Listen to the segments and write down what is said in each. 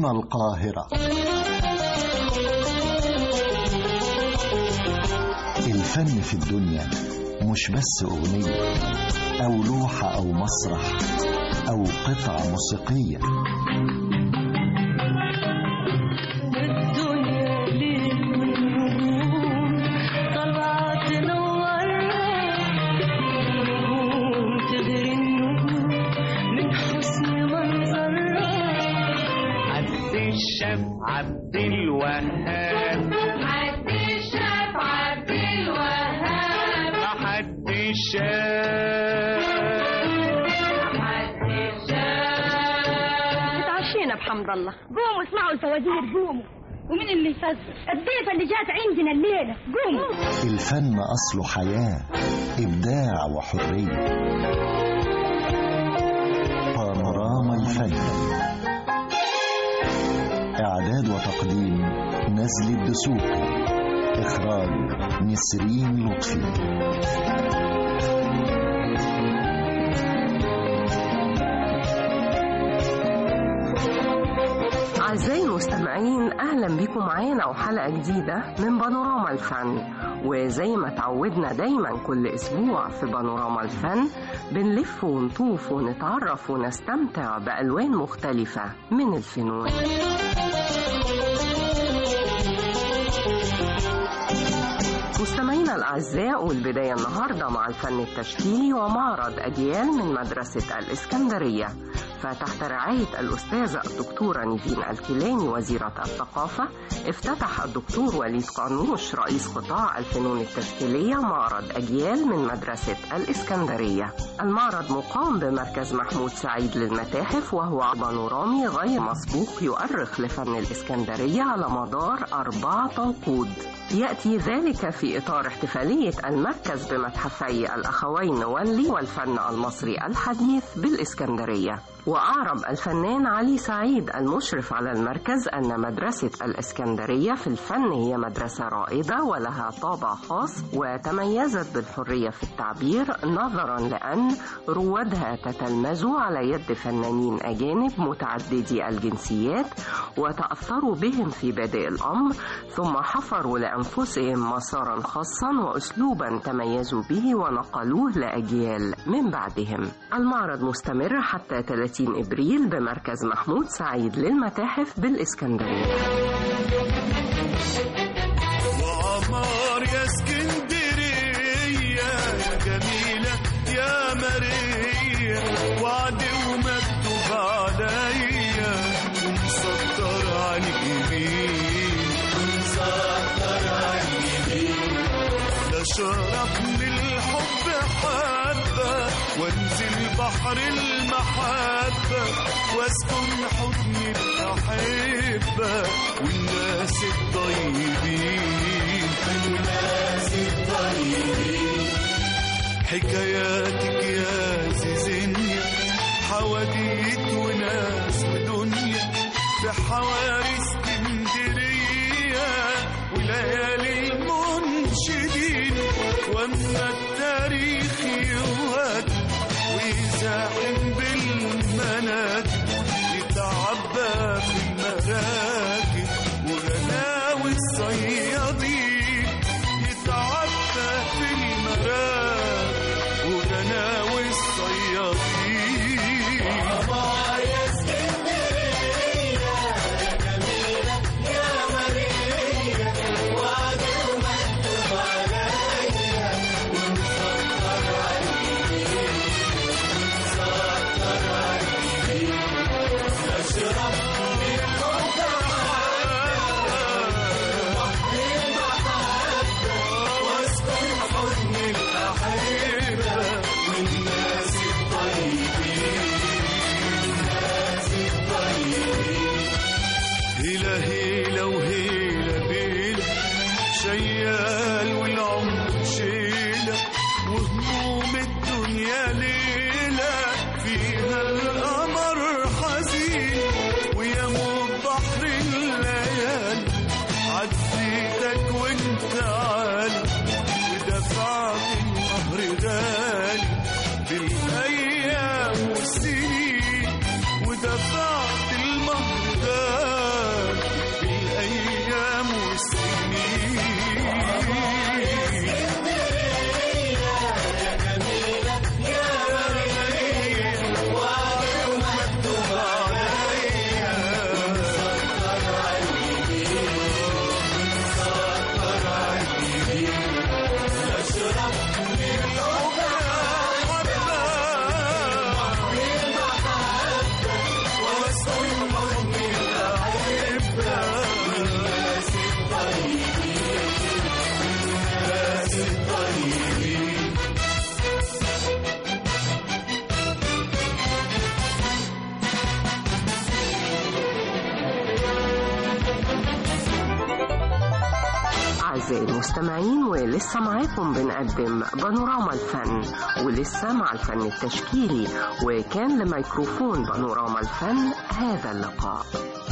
هنا القاهرة. الفن في الدنيا مش بس أغنية أو لوحة أو مسرح أو قطعة موسيقية. عبد الوهاب عبد الشاف عبد الوهاب حد الشاف اتعشينا بحمد الله. قوموا اسمعوا الفوازير، قوموا. ومين اللي يفزر؟ الضيفة اللي جات عندنا الليلة. قوموا. الفن أصله حياة، إبداع وحرية. بانوراما الفن، إعداد وتقديم نزل الدسوقي، إخراج نسرين لطفي. أعزائي المستمعين، أهلا بكم معانا وحلقة جديدة من بانوراما الفن. وزي ما تعودنا دايما كل أسبوع في بانوراما الفن بنلف ونطوف ونتعرف ونستمتع بألوان مختلفة من الفنون. مستمعينا الأعزاء، والبداية النهاردة مع الفن التشكيلي ومعرض أجيال من مدرسة الإسكندرية، فتحت رعاية الأستاذة الدكتورة نيفين الكيلاني وزيرة الثقافة افتتح الدكتور وليد قانوش رئيس قطاع الفنون التشكيلية معرض أجيال من مدرسة الإسكندرية. المعرض مقام بمركز محمود سعيد للمتاحف، وهو بانورامي غير مسبوق يؤرخ لفن الإسكندرية على مدار 4 عقود. يأتي ذلك في إطار احتفالية المركز بمتحفي الأخوين نولي والفن المصري الحديث بالإسكندرية. وأعرب الفنان علي سعيد المشرف على المركز أن مدرسة الإسكندرية في الفن هي مدرسة رائدة ولها طابع خاص، وتميزت بالحرية في التعبير نظرا لأن روادها تتلمذوا على يد فنانين أجانب متعددي الجنسيات، وتأثروا بهم في بادئ الأمر، ثم حفروا لأنفسهم مسارا خاصا وأسلوبا تميزوا به ونقلوه لأجيال من بعدهم. المعرض مستمر حتى 30 إبريل بمركز محمود سعيد للمتاحف بالإسكندرية. وعمار يا اسكندرية يا جميلة يا مرية، وعد ومكتوب عليا ومسطر على اليمين، ومسطر على اليمين. لا شرب من الحب حبة وانزل بحر المحبة واسكن حضن الأحبة والناس الطيبين، والناس الطيبين. حكاياتك يا زيزينيا حواديت وناس ودنيا في حواري اسكندرية وليالي المنشدين. واما التاريخ يوهد ويزاحم بالمناكب يتعبى في المراكب، وغلاوي الصيادين يتعبى في المراكب، وغلاوي الصيادين. يا اسكندرية يا جميلة يا مرية، وعد ومكتوب عليا ومسطر على اليمين، مسطر على اليمين. أعزائي المستمعين، ولسه معاكم بنقدم بانوراما الفن، ولسه مع الفن التشكيلي، وكان لميكروفون بانوراما الفن هذا اللقاء.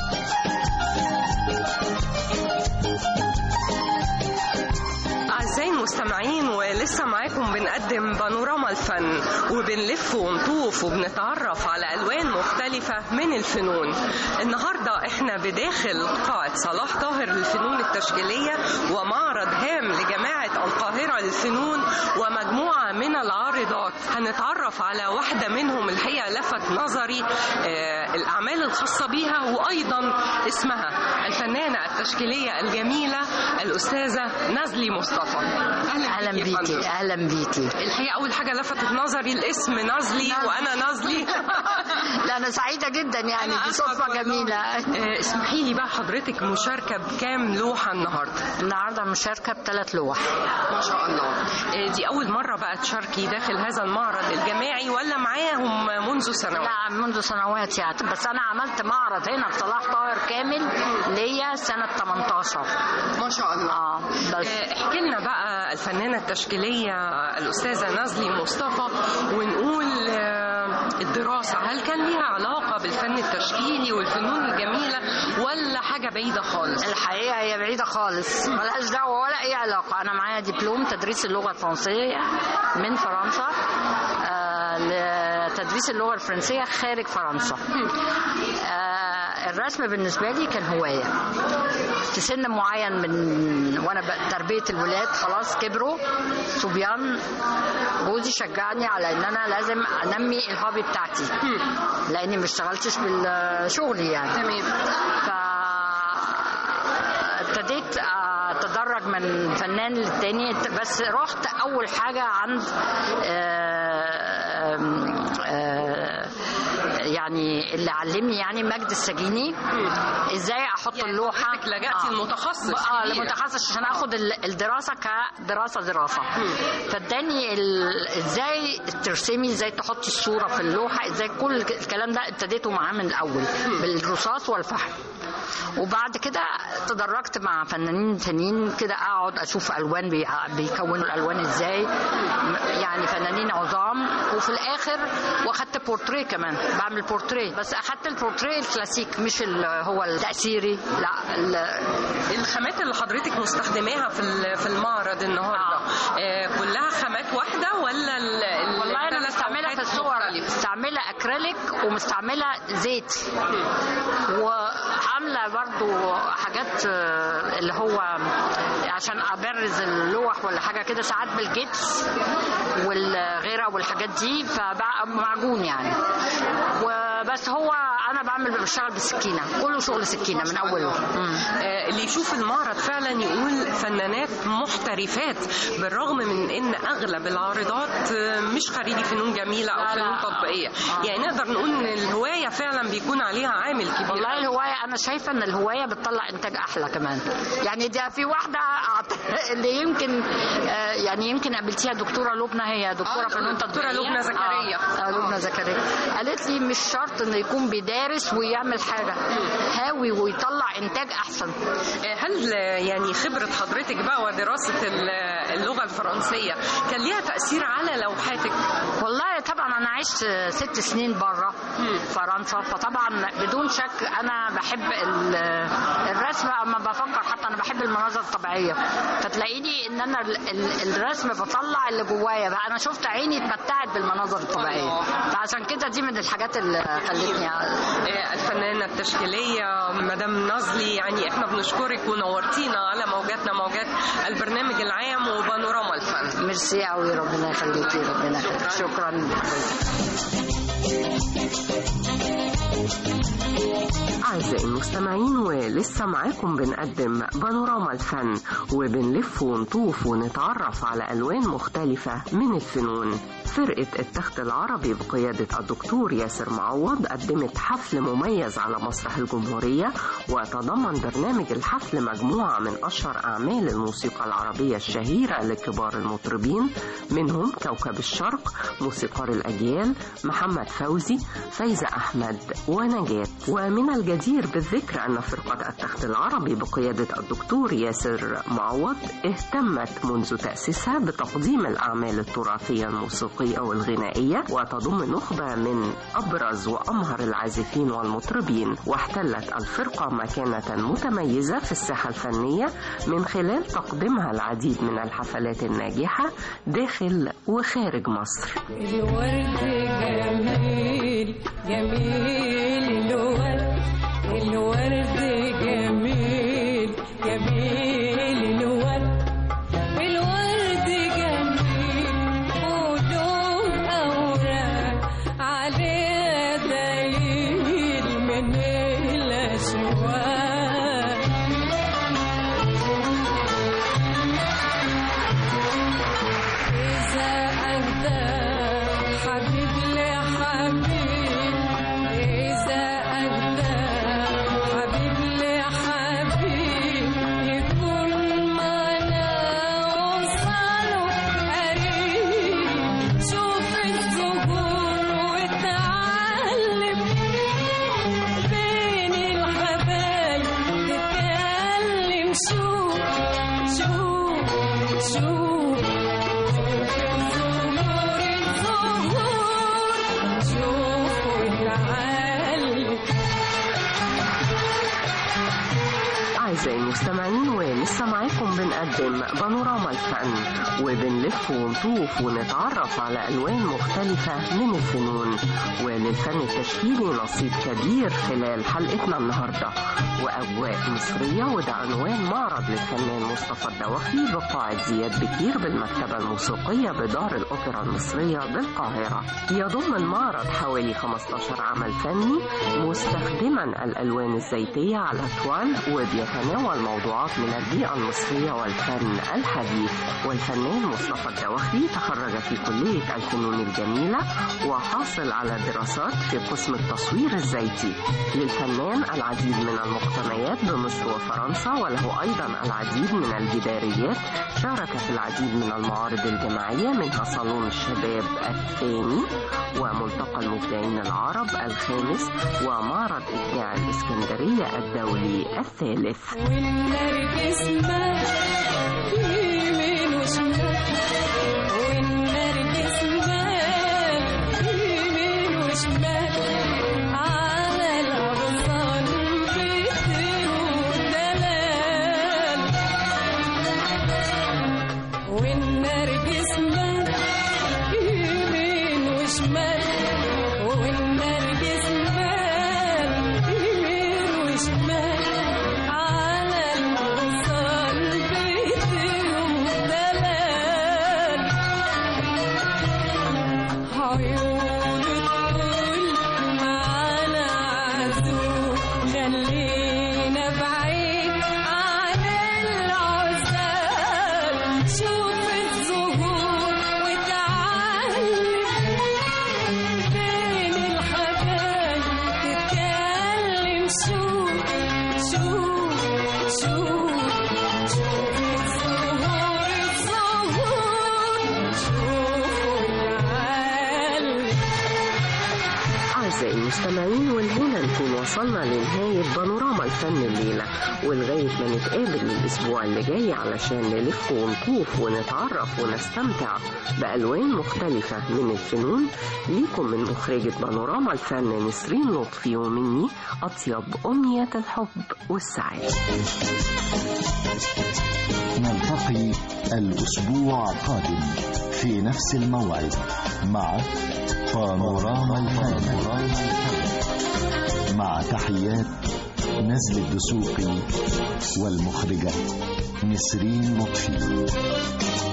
أعزائي المستمعين، ولسه معاكم بنقدم بانوراما الفن، وبنلف ونطوف وبنتعرف على ألوان مختلفة من الفنون. النهاردة احنا بداخل قاعة صلاح طاهر للفنون التشكيلية، ومعرض هام لجماعة القاهرة للفنون ومجموعة من العارضات. هنتعرف على واحدة منهم الحقيقة لفت نظري الأعمال الخاصة بيها وأيضا اسمها، الفنانة التشكيلية الجميلة الأستاذة نازلي مصطفى. اهلا بيكي. اهلا بيكي. الحقيقه اول حاجه لفتت نظري الاسم نازلي، وانا نازلي. لا انا سعيده جدا، يعني دي صدفه جميله. اسمحي لي بقى، حضرتك مشاركه بكام لوحه النهارده مشاركه ب3 لوح. ما شاء الله. دي اول مره بقى تشاركي داخل هذا المعرض الجماعي ولا معاهم منذ سنوات؟ لا منذ سنوات يعني، بس انا عملت معرض هنا في صلاح طاهر كامل ليا سنه 18. ما شاء الله. بس احكي لنا بقى الفنانة التشكيلية الأستاذة نازلي مصطفى، ونقول الدراسة هل كان ليها علاقة بالفن التشكيلي والفنون الجميلة ولا حاجة بعيدة خالص؟ الحقيقة هي بعيدة خالص، ملهاش دعوة ولا أي علاقة. أنا معايا دبلوم تدريس اللغة الفرنسية من فرنسا لتدريس اللغة الفرنسية خارج فرنسا. الرسم بالنسبة لي كان هواية في سن معين، من وانا تربية الولاد خلاص كبروا صبيان، جوزي شجعني على ان انا لازم انمي الهوبي بتاعتي لاني ما اشتغلتش بالشغل يعني. تمام. فابتديت اتدرج من فنان للتاني، بس رحت اول حاجة عند يعني اللي علمني يعني مجد السجيني ازاي احط يعني اللوحه. لجأتي المتخصص المتخصص عشان اخد الدراسه كدراسه. فاداني ازاي ترسمي، ازاي تحطي الصوره في اللوحه، ازاي كل الكلام ده ابتديته معاه من الاول بالرصاص والفحم. وبعد كده تدرجت مع فنانين تانيين كده، اقعد اشوف الوان بيكونوا الالوان ازاي، يعني فنانين عظام. وفي الاخر واخدت بورتريه كمان، بعمل بورتريه، بس اخدت البورتريه الكلاسيك مش هو التأثيري. لا الخامات اللي حضرتك مستخدماها في المعرض النهارده كلها خامات واحده ولا والله انا مستعمله في الصور، مستعمله اكريليك ومستعمله زيت، وعامله برضو حاجات اللي هو عشان ابرز اللوح ولا حاجه كده، ساعات بالجبس والغيره والحاجات دي، فبقى معجون يعني. وبس هو انا بشتغل بالسكينه، كله شغل سكينه من اوله. اللي يشوف المعرض فعلا يقول فنانات محترفات، بالرغم من ان اغلب العارضات مش خريجي فنون جميله او فنون تطبيقيه. يعني نقدر نقول ان الهوايه فعلا بيكون عليها عامل كبير. والله الهوايه انا شايفه ان الهوايه بتطلع انتاج احلى كمان. يعني ده في واحده اللي يمكن يعني يمكن قابلتيها، دكتوره لبنى، هي دكتوره فنون تطبيقيه، دكتوره لبنى زكريا. لبنى زكريا قالت لي مش شرط انه يكون بيدارس ويعمل حاجه، هاوي ويطلع انتاج احسن. هل يعني خبره حضرتك بقى ودراسه اللغه الفرنسيه كان ليها تاثير على لوحاتك؟ والله طبعا انا عشت 6 سنين بره فرنسا، فطبعا بدون شك انا بحب الرسم. اما بفكر حتى انا بحب المناظر الطبيعيه، فتلاقيني ان انا الرسم بطلع اللي جوايا بقى. انا شفت عيني اتمتعت بالمناظر الطبيعيه، فعشان كده دي من الحاجات اللي خلتني. الفنانه التشكيليه مدام نازلي، يعني احنا بنشكرك ونورتينا على موجات البرنامج العام وبانوراما الفن. ميرسي قوي، ربنا يخليكي. ربنا يخليكي. شكرا. أعزائي المستمعين، ولسه معاكم بنقدم بانوراما الفن، وبنلف ونطوف ونتعرف على ألوان مختلفة من الفنون. في فرقة التخت العربي بقيادة الدكتور ياسر معوض قدمت حفل مميز على مسرح الجمهورية، وتضمن برنامج الحفل مجموعة من أشهر أعمال الموسيقى العربية الشهيرة لكبار المطربين، منهم كوكب الشرق، موسيقار الأجيال، محمد فوزي، فايزة أحمد ونجاة. ومن الجدير بالذكر أن فرقة التخت العربي بقيادة الدكتور ياسر معوض اهتمت منذ تأسيسها بتقديم الأعمال التراثية الموسيقية والغنائية، وتضم نخبة من أبرز وأمهر العازفين والمطربين، واحتلت الفرقة مكانة متميزة في الساحة الفنية من خلال تقديمها العديد من الحفلات الناجحة داخل وخارج مصر. الورد جميل جميل الورد جميل جميل الورد جميل وله أوراق عليه دليل من الأشواق. إذا أهدى حبيب لحبيب، إذا أهدى حبيب لحبيب، يكون معنا وصاله قريب. شوف الزهور واتعلم بين الحبايب تتكلم. شوف شوف شوف أعزائي المستمعين، ولسه معاكم بنقدم بانوراما الفن، وبنلف ونطوف ونتعرف على ألوان مختلفة من الفنون، وللفن التشكيلي نصيب كبير خلال حلقتنا النهاردة، وأجواء مصرية. وده عنوان معرض للفنان مصطفى الدواخلي بقاعة زياد بكير بالمكتبة الموسيقية بدار الأوبرا المصرية بالقاهرة. يضم المعرض حوالي 15 عمل فني مستخدما الألوان الزيتية على الأطوال، وبيتناول موضوعات من البيئة المصرية والفن الحديث. والفنان مصطفى الدواخلي تخرج في كلية الفنون الجميلة، وحاصل على دراسات في قسم التصوير الزيتي. للفنان العديد من المقتنيات بمصر وفرنسا، وله أيضا العديد من الجداريات. شارك في العديد من المعارض الجماعية، منها صالون الشباب الثاني، وملتقى المبدعين العرب الخامس، ومعرض إبداع الإسكندرية الدولي الثالث. والنرجس مال يمين وشمال، والنرجس مال يمين وشمال، على الأغصان بيطيروا دلال. والنرجس مال يمين وشمال، والنرجس مال يمين وشمال، على الأغصان بيطيروا دلال. عيون تقول معانا عزوم، خلينا بعيد عن العزال. شوف الزهور وتعلم بين الحبايب تتكلم. شوف شوف شوف شوف الزهور الزهور شوف وتعلم. أعزائي المستمعين، والهنا نكون وصلنا لنهاية بانوراما الفن الليلة، ولغاية ما نتقابل الأسبوع اللي جاي علشان نلف ونطوف ونتعرف ونستمتع بألوان مختلفة من الفنون. ليكم من مخرجة بانوراما الفن نسرين لطفي، ومني أطيب أمنيات الحب والسعادة. نلتقي الأسبوع القادم في نفس الموعد مع بانوراما الفن، مع تحيات نزل الدسوقي والمخرجة نسرين لطفي.